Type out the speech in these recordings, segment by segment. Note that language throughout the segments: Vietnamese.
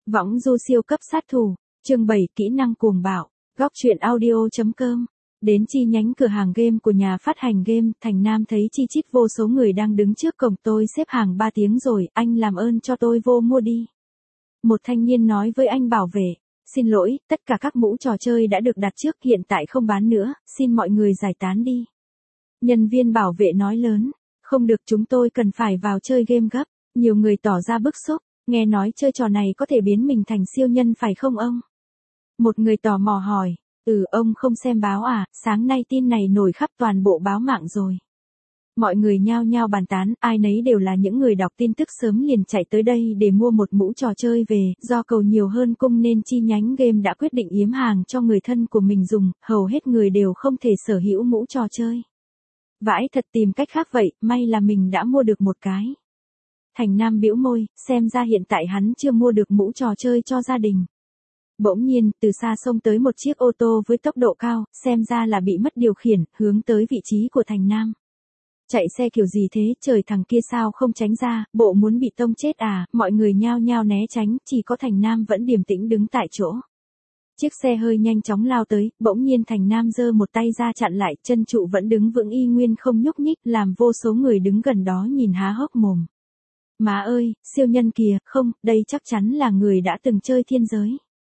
Võng du siêu cấp sát thủ, chương 7 kỹ năng cuồng bạo, góc truyện audio.com. Đến chi nhánh cửa hàng game của nhà phát hành game, Thành Nam thấy chi chít vô số người đang đứng trước cổng. Tôi xếp hàng 3 tiếng rồi, anh làm ơn cho tôi vô mua đi. Một thanh niên nói với anh bảo vệ, xin lỗi, tất cả các mũ trò chơi đã được đặt trước, hiện tại không bán nữa, xin mọi người giải tán đi. Nhân viên bảo vệ nói lớn, không được, chúng tôi cần phải vào chơi game gấp. Nhiều người tỏ ra bức xúc, nghe nói chơi trò này có thể biến mình thành siêu nhân phải không ông? Một người tò mò hỏi, ông không xem báo à, sáng nay tin này nổi khắp toàn bộ báo mạng rồi. Mọi người nhao nhao bàn tán, ai nấy đều là những người đọc tin tức sớm liền chạy tới đây để mua một mũ trò chơi về, do cầu nhiều hơn cung nên chi nhánh game đã quyết định yếm hàng cho người thân của mình dùng, hầu hết người đều không thể sở hữu mũ trò chơi. Vãi thật, tìm cách khác vậy, may là mình đã mua được một cái. Thành Nam bĩu môi, xem ra hiện tại hắn chưa mua được mũ trò chơi cho gia đình. Bỗng nhiên, từ xa xông tới một chiếc ô tô với tốc độ cao, xem ra là bị mất điều khiển, hướng tới vị trí của Thành Nam. Chạy xe kiểu gì thế, trời, thằng kia sao không tránh ra, bộ muốn bị tông chết à, mọi người nhao nhao né tránh, chỉ có Thành Nam vẫn điềm tĩnh đứng tại chỗ. Chiếc xe hơi nhanh chóng lao tới, bỗng nhiên Thành Nam giơ một tay ra chặn lại, chân trụ vẫn đứng vững y nguyên không nhúc nhích, làm vô số người đứng gần đó nhìn há hốc mồm. Má ơi, siêu nhân kìa, không, đây chắc chắn là người đã từng chơi thiên giới.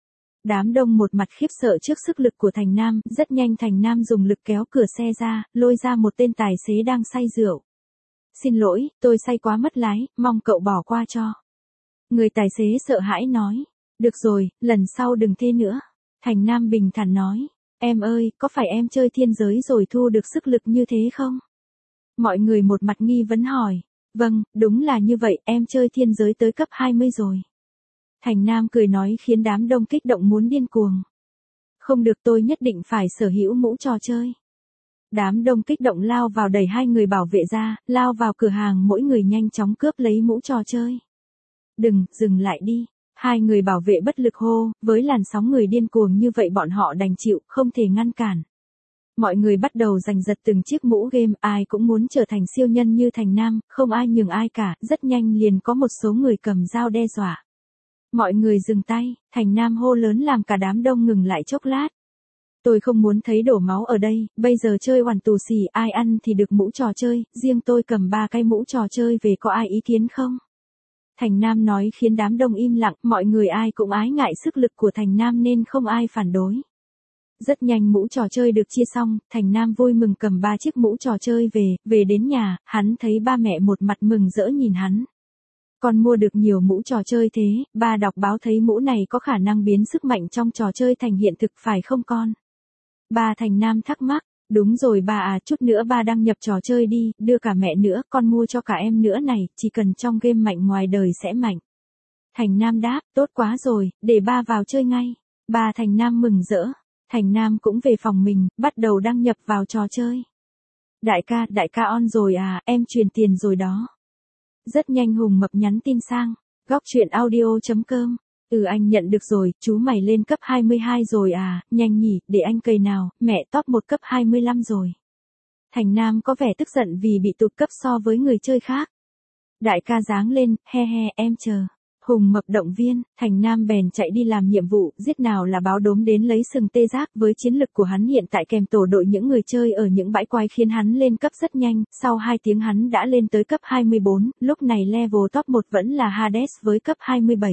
Đám đông một mặt khiếp sợ trước sức lực của Thành Nam, rất nhanh Thành Nam dùng lực kéo cửa xe ra, lôi ra một tên tài xế đang say rượu. Xin lỗi, tôi say quá mất lái, mong cậu bỏ qua cho. Người tài xế sợ hãi nói, được rồi, lần sau đừng thế nữa. Thành Nam bình thản nói, em ơi, có phải em chơi thiên giới rồi thu được sức lực như thế không? Mọi người một mặt nghi vấn hỏi, vâng, đúng là như vậy, em chơi thiên giới tới cấp 20 rồi. Thành Nam cười nói khiến đám đông kích động muốn điên cuồng. Không được, tôi nhất định phải sở hữu mũ trò chơi. Đám đông kích động lao vào đẩy hai người bảo vệ ra, lao vào cửa hàng, mỗi người nhanh chóng cướp lấy mũ trò chơi. Đừng, dừng lại đi. Hai người bảo vệ bất lực hô, với làn sóng người điên cuồng như vậy bọn họ đành chịu, không thể ngăn cản. Mọi người bắt đầu giành giật từng chiếc mũ game, ai cũng muốn trở thành siêu nhân như Thành Nam, không ai nhường ai cả, rất nhanh liền có một số người cầm dao đe dọa. Mọi người dừng tay, Thành Nam hô lớn làm cả đám đông ngừng lại chốc lát. Tôi không muốn thấy đổ máu ở đây, bây giờ chơi hoàn tù xì, ai ăn thì được mũ trò chơi, riêng tôi cầm 3 cái mũ trò chơi về, có ai ý kiến không? Thành Nam nói khiến đám đông im lặng, mọi người ai cũng ái ngại sức lực của Thành Nam nên không ai phản đối. Rất nhanh mũ trò chơi được chia xong, Thành Nam vui mừng cầm 3 chiếc mũ trò chơi về đến nhà, hắn thấy ba mẹ một mặt mừng rỡ nhìn hắn. Con mua được nhiều mũ trò chơi thế, ba đọc báo thấy mũ này có khả năng biến sức mạnh trong trò chơi thành hiện thực phải không con? Ba. Thành Nam thắc mắc, đúng rồi ba à, chút nữa ba đăng nhập trò chơi đi, đưa cả mẹ nữa, con mua cho cả em nữa này, chỉ cần trong game mạnh ngoài đời sẽ mạnh. Thành Nam đáp, tốt quá rồi, để ba vào chơi ngay. Ba. Thành Nam mừng rỡ. Thành Nam cũng về phòng mình, bắt đầu đăng nhập vào trò chơi. Đại ca on rồi à, em truyền tiền rồi đó. Rất nhanh Hùng Mập nhắn tin sang, góc truyện audio.com. Anh nhận được rồi, chú mày lên cấp 22 rồi à, nhanh nhỉ, để anh cày nào, mẹ top 1 cấp 25 rồi. Thành Nam có vẻ tức giận vì bị tụt cấp so với người chơi khác. Đại ca giáng lên, he, em chờ. Hùng Mập động viên, Thành Nam bèn chạy đi làm nhiệm vụ, giết nào là báo đốm đến lấy sừng tê giác. Với chiến lực của hắn hiện tại kèm tổ đội những người chơi ở những bãi quái khiến hắn lên cấp rất nhanh, sau 2 tiếng hắn đã lên tới cấp 24, lúc này level top 1 vẫn là Hades với cấp 27.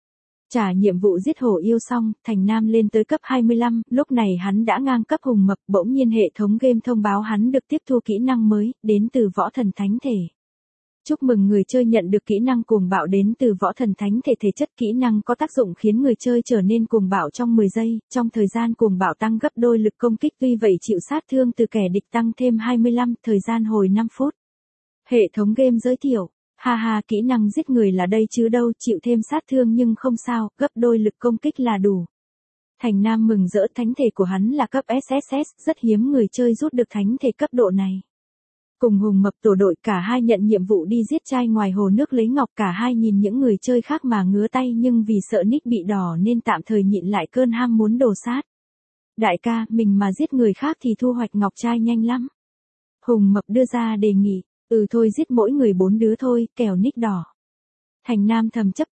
Trả nhiệm vụ giết hổ yêu xong, Thành Nam lên tới cấp 25, lúc này hắn đã ngang cấp Hùng Mập, bỗng nhiên hệ thống game thông báo hắn được tiếp thu kỹ năng mới, đến từ võ thần thánh thể. Chúc mừng người chơi nhận được kỹ năng cuồng bạo đến từ võ thần thánh thể. Thể chất kỹ năng có tác dụng khiến người chơi trở nên cuồng bạo trong 10 giây, trong thời gian cuồng bạo tăng gấp đôi lực công kích, tuy vậy chịu sát thương từ kẻ địch tăng thêm 25, thời gian hồi 5 phút. Hệ thống game giới thiệu, ha, kỹ năng giết người là đây chứ đâu, chịu thêm sát thương nhưng không sao, gấp đôi lực công kích là đủ. Thành Nam mừng rỡ, thánh thể của hắn là cấp SSS, rất hiếm người chơi rút được thánh thể cấp độ này. Cùng Hùng Mập tổ đội, cả hai nhận nhiệm vụ đi giết trai ngoài hồ nước lấy ngọc, cả hai nhìn những người chơi khác mà ngứa tay nhưng vì sợ nick bị đỏ nên tạm thời nhịn lại cơn ham muốn đồ sát. Đại ca, mình mà giết người khác thì thu hoạch ngọc trai nhanh lắm. Hùng Mập đưa ra đề nghị, thôi giết mỗi người 4 đứa thôi, kẻo nick đỏ. Thành Nam thầm chấp thuận,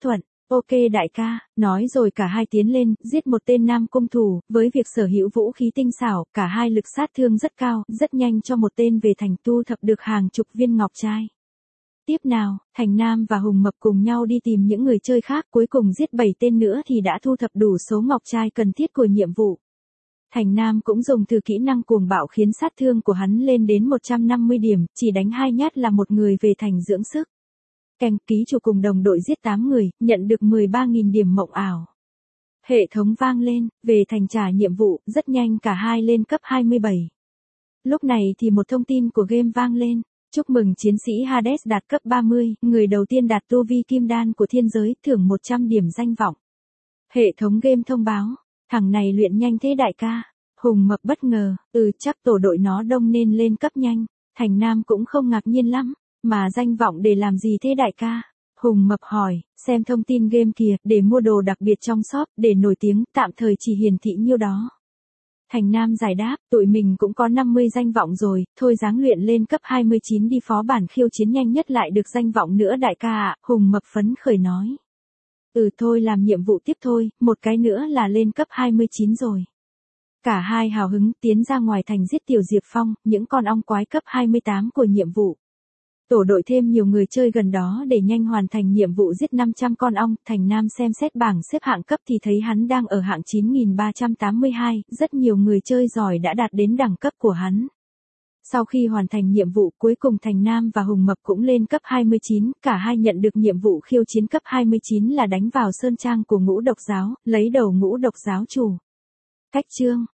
Ok đại ca, nói rồi cả hai tiến lên, giết một tên nam cung thủ, với việc sở hữu vũ khí tinh xảo, cả hai lực sát thương rất cao, rất nhanh cho một tên về thành thu thập được hàng chục viên ngọc trai. Tiếp nào, Thành Nam và Hùng Mập cùng nhau đi tìm những người chơi khác, cuối cùng giết 7 tên nữa thì đã thu thập đủ số ngọc trai cần thiết của nhiệm vụ. Thành Nam cũng dùng từ kỹ năng cuồng bạo khiến sát thương của hắn lên đến 150 điểm, chỉ đánh 2 nhát là một người về thành dưỡng sức. Kèm ký chủ cùng đồng đội giết 8 người, nhận được 13.000 điểm mộng ảo. Hệ thống vang lên, về thành trả nhiệm vụ, rất nhanh cả hai lên cấp 27. Lúc này thì một thông tin của game vang lên. Chúc mừng chiến sĩ Hades đạt cấp 30, người đầu tiên đạt tu vi kim đan của thiên giới, thưởng 100 điểm danh vọng. Hệ thống game thông báo, thằng này luyện nhanh thế đại ca. Hùng Mập bất ngờ, chắc tổ đội nó đông nên lên cấp nhanh. Thành Nam cũng không ngạc nhiên lắm, mà danh vọng để làm gì thế đại ca? Hùng Mập hỏi, xem thông tin game kìa, để mua đồ đặc biệt trong shop, để nổi tiếng, tạm thời chỉ hiển thị nhiêu đó. Thành Nam giải đáp, tụi mình cũng có 50 danh vọng rồi, thôi ráng luyện lên cấp 29 đi, phó bản khiêu chiến nhanh nhất lại được danh vọng nữa đại ca ạ. Hùng Mập phấn khởi nói. Thôi làm nhiệm vụ tiếp thôi, một cái nữa là lên cấp 29 rồi. Cả hai hào hứng tiến ra ngoài thành giết Tiểu Diệp Phong, những con ong quái cấp 28 của nhiệm vụ. Tổ đội thêm nhiều người chơi gần đó để nhanh hoàn thành nhiệm vụ giết 500 con ong. Thành Nam xem xét bảng xếp hạng cấp thì thấy hắn đang ở hạng 9382, rất nhiều người chơi giỏi đã đạt đến đẳng cấp của hắn. Sau khi hoàn thành nhiệm vụ, cuối cùng Thành Nam và Hùng Mập cũng lên cấp 29, cả hai nhận được nhiệm vụ khiêu chiến cấp 29 là đánh vào sơn trang của Ngũ Độc Giáo, lấy đầu Ngũ Độc Giáo chủ. Cách chương